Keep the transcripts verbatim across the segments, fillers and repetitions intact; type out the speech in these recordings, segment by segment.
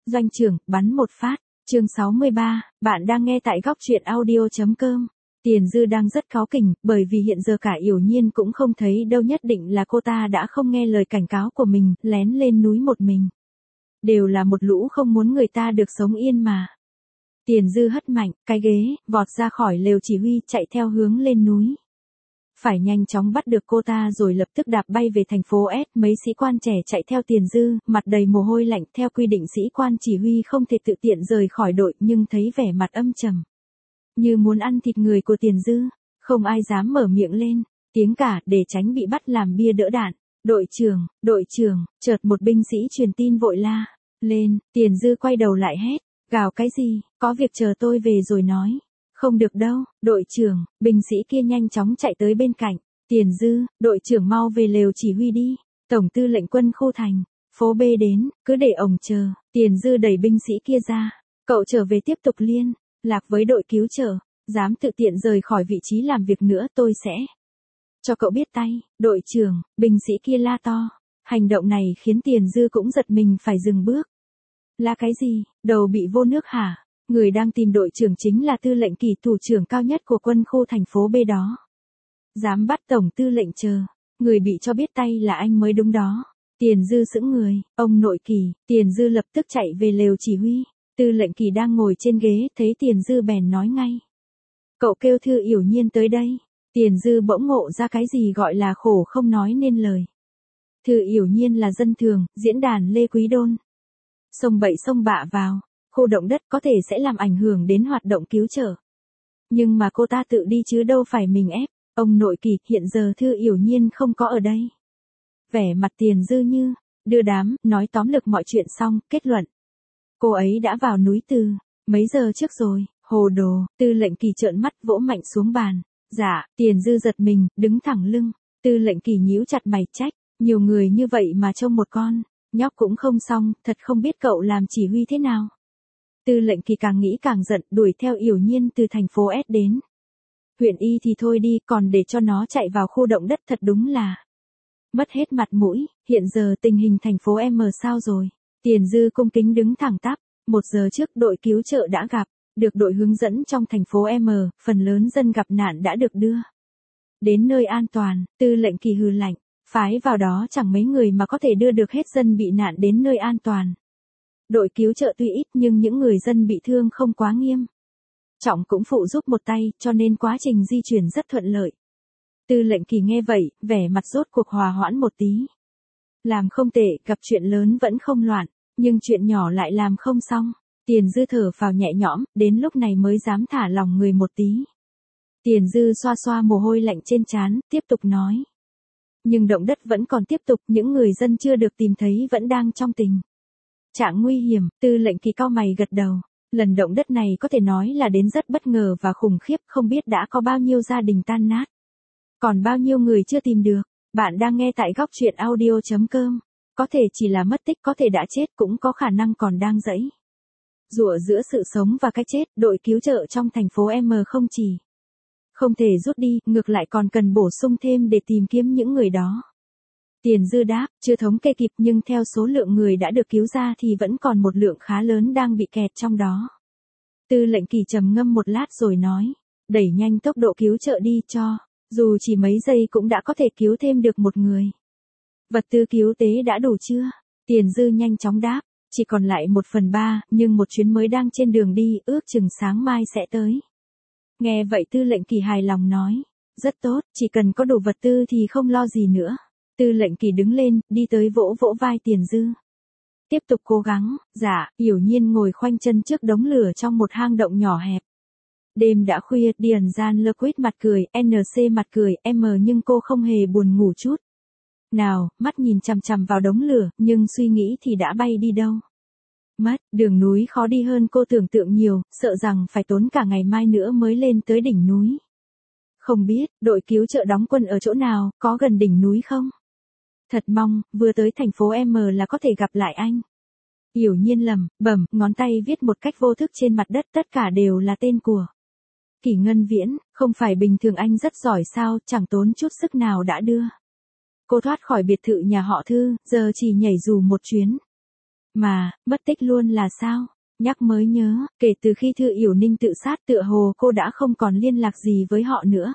Doanh trưởng, bắn một phát. Chương sáu mươi ba, bạn đang nghe tại góc truyện audio.com. Tiền Dư đang rất cáu kỉnh, bởi vì hiện giờ cả Yểu Nhiên cũng không thấy đâu, nhất định là cô ta đã không nghe lời cảnh cáo của mình, lén lên núi một mình. Đều là một lũ không muốn người ta được sống yên mà. Tiền Dư hất mạnh cái ghế, vọt ra khỏi lều chỉ huy, chạy theo hướng lên núi. Phải nhanh chóng bắt được cô ta rồi lập tức đạp bay về thành phố S. Mấy sĩ quan trẻ chạy theo Tiền Dư, mặt đầy mồ hôi lạnh. Theo quy định sĩ quan chỉ huy không thể tự tiện rời khỏi đội, nhưng thấy vẻ mặt âm trầm, như muốn ăn thịt người của Tiền Dư, không ai dám mở miệng lên tiếng cả, để tránh bị bắt làm bia đỡ đạn. Đội trưởng, đội trưởng, chợt một binh sĩ truyền tin vội la lên. Tiền Dư quay đầu lại hét, gào cái gì, có việc chờ tôi về rồi nói. Không được đâu, đội trưởng. Binh sĩ kia nhanh chóng chạy tới bên cạnh. Tiền Dư, đội trưởng mau về lều chỉ huy đi. Tổng tư lệnh quân khu thành phố B đến, cứ để ổng chờ. Tiền Dư đẩy binh sĩ kia ra. Cậu trở về tiếp tục liên lạc với đội cứu trợ. Dám tự tiện rời khỏi vị trí làm việc nữa, tôi sẽ cho cậu biết tay. Đội trưởng, binh sĩ kia la to. Hành động này khiến Tiền Dư cũng giật mình phải dừng bước. La cái gì, đầu bị vô nước hả? Người đang tìm đội trưởng chính là tư lệnh kỳ, thủ trưởng cao nhất của quân khu thành phố B đó. Dám bắt tổng tư lệnh chờ. Người bị cho biết tay là anh mới đúng đó. Tiền Dư sững người. Ông nội Kỳ. Tiền Dư lập tức chạy về lều chỉ huy. Tư lệnh Kỳ đang ngồi trên ghế, thấy Tiền Dư bèn nói ngay. Cậu kêu Thư Yểu Nhiên tới đây. Tiền Dư bỗng ngộ ra cái gì gọi là khổ không nói nên lời. Thư Yểu Nhiên là dân thường, diễn đàn Lê Quý Đôn. Xông bậy xông bạ vào khu động đất có thể sẽ làm ảnh hưởng đến hoạt động cứu trợ. Nhưng mà cô ta tự đi chứ đâu phải mình ép. Ông nội Kỳ, hiện giờ Thư Yểu Nhiên không có ở đây. Vẻ mặt Tiền Dư như đưa đám, nói tóm lược mọi chuyện xong, kết luận. Cô ấy đã vào núi từ mấy giờ trước rồi. Hồ đồ. Tư lệnh Kỳ trợn mắt vỗ mạnh xuống bàn. Dạ. Tiền Dư giật mình, đứng thẳng lưng. Tư lệnh Kỳ nhíu chặt mày trách. Nhiều người như vậy mà trông một con nhóc cũng không xong, thật không biết cậu làm chỉ huy thế nào. Tư lệnh Kỳ càng nghĩ càng giận, đuổi theo Yểu Nhiên từ thành phố S đến huyện Y thì thôi đi, còn để cho nó chạy vào khu động đất thật đúng là mất hết mặt mũi. Hiện giờ tình hình thành phố M sao rồi? Tiền Dư cung kính đứng thẳng tắp. Một giờ trước đội cứu trợ đã gặp được đội hướng dẫn trong thành phố M, phần lớn dân gặp nạn đã được đưa đến nơi an toàn. Tư lệnh Kỳ hừ lạnh, phái vào đó chẳng mấy người mà có thể đưa được hết dân bị nạn đến nơi an toàn. Đội cứu trợ tuy ít nhưng những người dân bị thương không quá nghiêm trọng cũng phụ giúp một tay, cho nên quá trình di chuyển rất thuận lợi. Tư lệnh Kỳ nghe vậy, vẻ mặt rốt cuộc hòa hoãn một tí. Làm không tệ, gặp chuyện lớn vẫn không loạn, nhưng chuyện nhỏ lại làm không xong. Tiền Dư thở phào nhẹ nhõm, đến lúc này mới dám thả lòng người một tí. Tiền Dư xoa xoa mồ hôi lạnh trên trán, tiếp tục nói. Nhưng động đất vẫn còn tiếp tục, những người dân chưa được tìm thấy vẫn đang trong tình trạng nguy hiểm. Tư lệnh Kỳ cau mày gật đầu. Lần động đất này có thể nói là đến rất bất ngờ và khủng khiếp, không biết đã có bao nhiêu gia đình tan nát. Còn bao nhiêu người chưa tìm được. Bạn đang nghe tại góc truyện audio.com. Có thể chỉ là mất tích, có thể đã chết, cũng có khả năng còn đang giãy giụa giữa sự sống và cái chết. Đội cứu trợ trong thành phố M không chỉ không thể rút đi, ngược lại còn cần bổ sung thêm để tìm kiếm những người đó. Tiền Dư đáp, chưa thống kê kịp, nhưng theo số lượng người đã được cứu ra thì vẫn còn một lượng khá lớn đang bị kẹt trong đó. Tư lệnh Kỳ trầm ngâm một lát rồi nói, đẩy nhanh tốc độ cứu trợ đi, cho dù chỉ mấy giây cũng đã có thể cứu thêm được một người. Vật tư cứu tế đã đủ chưa? Tiền Dư nhanh chóng đáp, chỉ còn lại một phần ba, nhưng một chuyến mới đang trên đường đi, ước chừng sáng mai sẽ tới. Nghe vậy Tư lệnh Kỳ hài lòng nói, rất tốt, chỉ cần có đủ vật tư thì không lo gì nữa. Tư lệnh Kỳ đứng lên, đi tới vỗ vỗ vai Tiền Dư. Tiếp tục cố gắng. Dạ. Yểu Nhiên ngồi khoanh chân trước đống lửa trong một hang động nhỏ hẹp. Đêm đã khuya, Điền Gian Lơ Quýt mặt cười, en xê mặt cười, em nhưng cô không hề buồn ngủ chút nào, mắt nhìn chằm chằm vào đống lửa, nhưng suy nghĩ thì đã bay đi đâu mất. Đường núi khó đi hơn cô tưởng tượng nhiều, sợ rằng phải tốn cả ngày mai nữa mới lên tới đỉnh núi. Không biết, đội cứu trợ đóng quân ở chỗ nào, có gần đỉnh núi không? Thật mong, vừa tới thành phố M là có thể gặp lại anh. Yểu Nhiên lẩm bẩm, ngón tay viết một cách vô thức trên mặt đất, tất cả đều là tên của Kỷ Ngân Viễn. Không phải bình thường anh rất giỏi sao, chẳng tốn chút sức nào đã đưa cô thoát khỏi biệt thự nhà họ Thư, giờ chỉ nhảy dù một chuyến Mà, mất tích luôn là sao? Nhắc mới nhớ, kể từ khi Thư Yểu Ninh tự sát tựa hồ cô đã không còn liên lạc gì với họ nữa.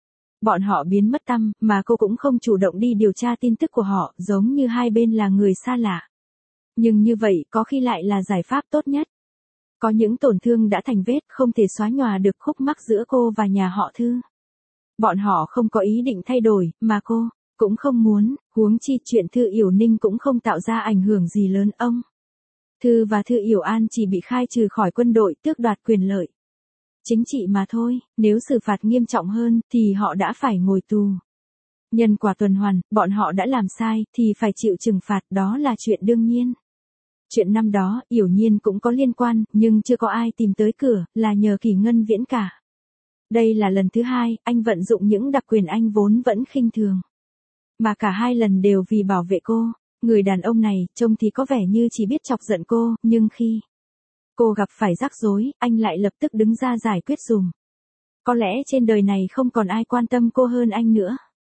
Bọn họ biến mất tăm, mà cô cũng không chủ động đi điều tra tin tức của họ, giống như hai bên là người xa lạ. Nhưng như vậy có khi lại là giải pháp tốt nhất. Có những tổn thương đã thành vết không thể xóa nhòa được khúc mắc giữa cô và nhà họ Thư. Bọn họ không có ý định thay đổi, mà cô cũng không muốn, huống chi chuyện Thư Yểu Ninh cũng không tạo ra ảnh hưởng gì lớn ông. Thư và Thư Yểu An chỉ bị khai trừ khỏi quân đội, tước đoạt quyền lợi chính trị mà thôi, nếu xử phạt nghiêm trọng hơn thì họ đã phải ngồi tù. Nhân quả tuần hoàn, bọn họ đã làm sai thì phải chịu trừng phạt, đó là chuyện đương nhiên. Chuyện năm đó, Yểu Nhiên cũng có liên quan, nhưng chưa có ai tìm tới cửa, là nhờ Kỷ Ngân Viễn cả. Đây là lần thứ hai, anh vận dụng những đặc quyền anh vốn vẫn khinh thường. Mà cả hai lần đều vì bảo vệ cô. Người đàn ông này, trông thì có vẻ như chỉ biết chọc giận cô, nhưng khi cô gặp phải rắc rối, anh lại lập tức đứng ra giải quyết dùm. Có lẽ trên đời này không còn ai quan tâm cô hơn anh nữa.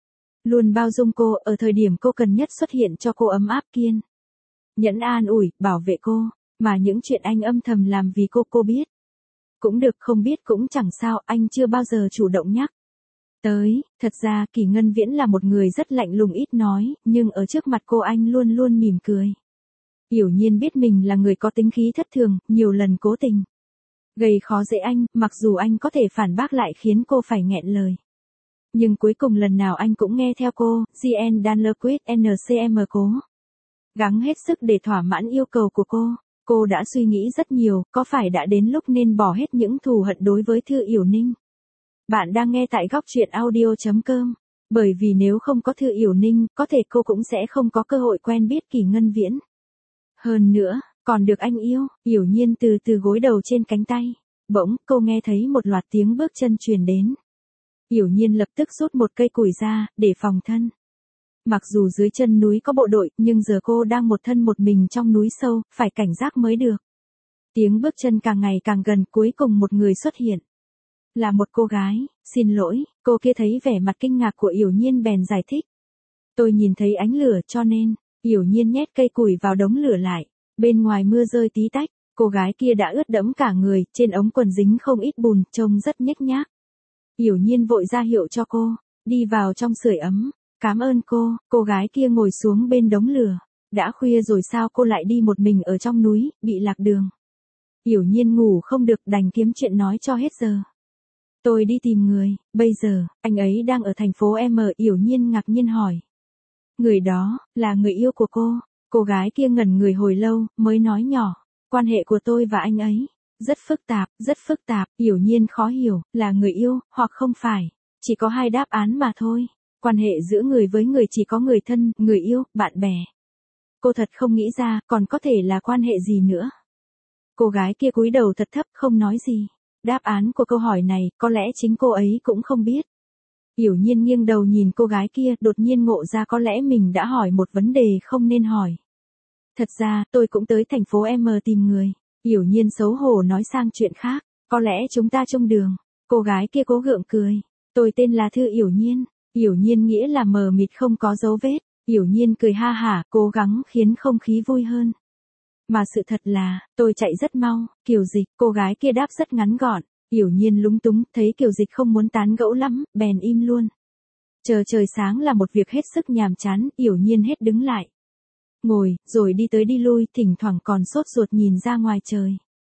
Luôn bao dung cô, ở thời điểm cô cần nhất xuất hiện cho cô ấm áp kiên nhẫn an ủi, bảo vệ cô, mà những chuyện anh âm thầm làm vì cô cô biết. Cũng được, không biết cũng chẳng sao, anh chưa bao giờ chủ động nhắc tới. Thật ra Kỷ Ngân Viễn là một người rất lạnh lùng ít nói, nhưng ở trước mặt cô anh luôn luôn mỉm cười. Yểu Nhiên biết mình là người có tính khí thất thường, nhiều lần cố tình gây khó dễ anh, mặc dù anh có thể phản bác lại khiến cô phải nghẹn lời. Nhưng cuối cùng lần nào anh cũng nghe theo cô. Jean Danlerquist en xê em cố gắng hết sức để thỏa mãn yêu cầu của cô. Cô đã suy nghĩ rất nhiều, có phải đã đến lúc nên bỏ hết những thù hận đối với Thư Yểu Ninh? Bạn đang nghe tại góc truyện audio chấm com. Bởi vì nếu không có Thư Yểu Ninh, có thể cô cũng sẽ không có cơ hội quen biết Kỷ Ngân Viễn. Hơn nữa, còn được anh yêu. Yểu Nhiên từ từ gối đầu trên cánh tay. Bỗng, cô nghe thấy một loạt tiếng bước chân truyền đến. Yểu Nhiên lập tức rút một cây củi ra, để phòng thân. Mặc dù dưới chân núi có bộ đội, nhưng giờ cô đang một thân một mình trong núi sâu, phải cảnh giác mới được. Tiếng bước chân càng ngày càng gần, cuối cùng một người xuất hiện. Là một cô gái. Xin lỗi, cô kia thấy vẻ mặt kinh ngạc của Yểu Nhiên bèn giải thích. Tôi nhìn thấy ánh lửa cho nên. Yểu Nhiên nhét cây củi vào đống lửa lại. Bên ngoài mưa rơi tí tách, cô gái kia đã ướt đẫm cả người, trên ống quần dính không ít bùn, trông rất nhếch nhác. Yểu Nhiên vội ra hiệu cho cô, đi vào trong sưởi ấm. Cảm ơn cô. Cô gái kia ngồi xuống bên đống lửa. Đã khuya rồi sao cô lại đi một mình ở trong núi, bị lạc đường. Yểu Nhiên ngủ không được, đành kiếm chuyện nói cho hết giờ. Tôi đi tìm người, bây giờ, anh ấy đang ở thành phố M. Yểu Nhiên ngạc nhiên hỏi. Người đó, là người yêu của cô. Cô gái kia ngẩn người hồi lâu, mới nói nhỏ. Quan hệ của tôi và anh ấy, rất phức tạp, rất phức tạp. Yểu Nhiên khó hiểu, là người yêu, hoặc không phải. Chỉ có hai đáp án mà thôi. Quan hệ giữa người với người chỉ có người thân, người yêu, bạn bè. Cô thật không nghĩ ra, còn có thể là quan hệ gì nữa. Cô gái kia cúi đầu thật thấp, không nói gì. Đáp án của câu hỏi này, có lẽ chính cô ấy cũng không biết. Yểu Nhiên nghiêng đầu nhìn cô gái kia, đột nhiên ngộ ra có lẽ mình đã hỏi một vấn đề không nên hỏi. Thật ra, tôi cũng tới thành phố M tìm người. Yểu Nhiên xấu hổ nói sang chuyện khác. Có lẽ chúng ta chung đường. Cô gái kia cố gượng cười. Tôi tên là Thư Yểu Nhiên. Yểu Nhiên nghĩa là mờ mịt không có dấu vết. Yểu Nhiên cười ha hả, cố gắng khiến không khí vui hơn. Mà sự thật là, tôi chạy rất mau. Kiều Dịch, cô gái kia đáp rất ngắn gọn. Yểu Nhiên lúng túng, thấy Kiều Dịch không muốn tán gẫu lắm, bèn im luôn. Chờ trời sáng là một việc hết sức nhàm chán, Yểu Nhiên hết đứng lại. Ngồi, rồi đi tới đi lui, thỉnh thoảng còn sốt ruột nhìn ra ngoài trời.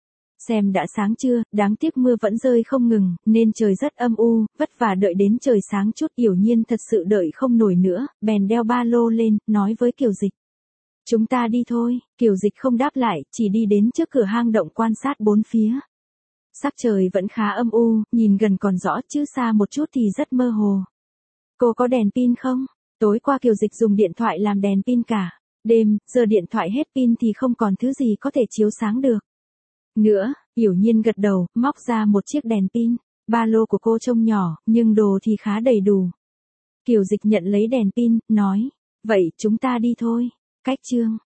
Xem đã sáng chưa, đáng tiếc mưa vẫn rơi không ngừng, nên trời rất âm u, vất vả đợi đến trời sáng chút. Yểu Nhiên thật sự đợi không nổi nữa, bèn đeo ba lô lên, nói với Kiều Dịch. Chúng ta đi thôi. Kiều Dịch không đáp lại, chỉ đi đến trước cửa hang động quan sát bốn phía. Sắc trời vẫn khá âm u, nhìn gần còn rõ chứ xa một chút thì rất mơ hồ. Cô có đèn pin không? Tối qua Kiều Dịch dùng điện thoại làm đèn pin cả đêm, giờ điện thoại hết pin thì không còn thứ gì có thể chiếu sáng được nữa. Yểu Nhiên gật đầu, móc ra một chiếc đèn pin. Ba lô của cô trông nhỏ, nhưng đồ thì khá đầy đủ. Kiều Dịch nhận lấy đèn pin, nói, vậy chúng ta đi thôi. Cách chương